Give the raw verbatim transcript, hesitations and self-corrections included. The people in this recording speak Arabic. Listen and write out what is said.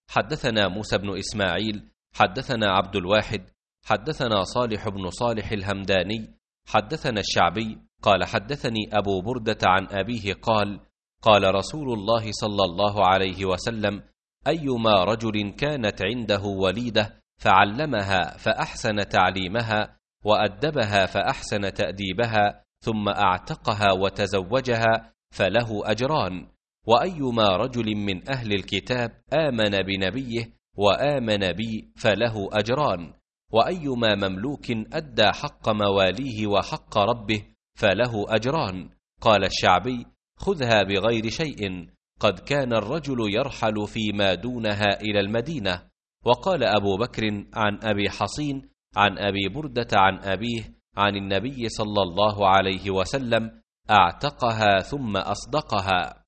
حدثنا موسى بن إسماعيل حدثنا عبد الواحد حدثنا صالح بن صالح الهمداني حدثنا الشعبي قال حدثني أبو بردة عن أبيه قال قال رسول الله صلى الله عليه وسلم: أيما رجل كانت عنده وليدة فعلمها فأحسن تعليمها وأدبها فأحسن تأديبها ثم أعتقها وتزوجها فله أجران، وأيما رجل من أهل الكتاب آمن بنبيه وآمن بي فله أجران، وأيما مملوك أدى حق مواليه وحق ربه فله أجران. قال الشعبي: خذها بغير شيء، قد كان الرجل يرحل فيما دونها إلى المدينة. وقال أبو بكر عن أبي حصين عن أبي بردة عن أبيه عن النبي صلى الله عليه وسلم: أعتقها ثم أصدقها.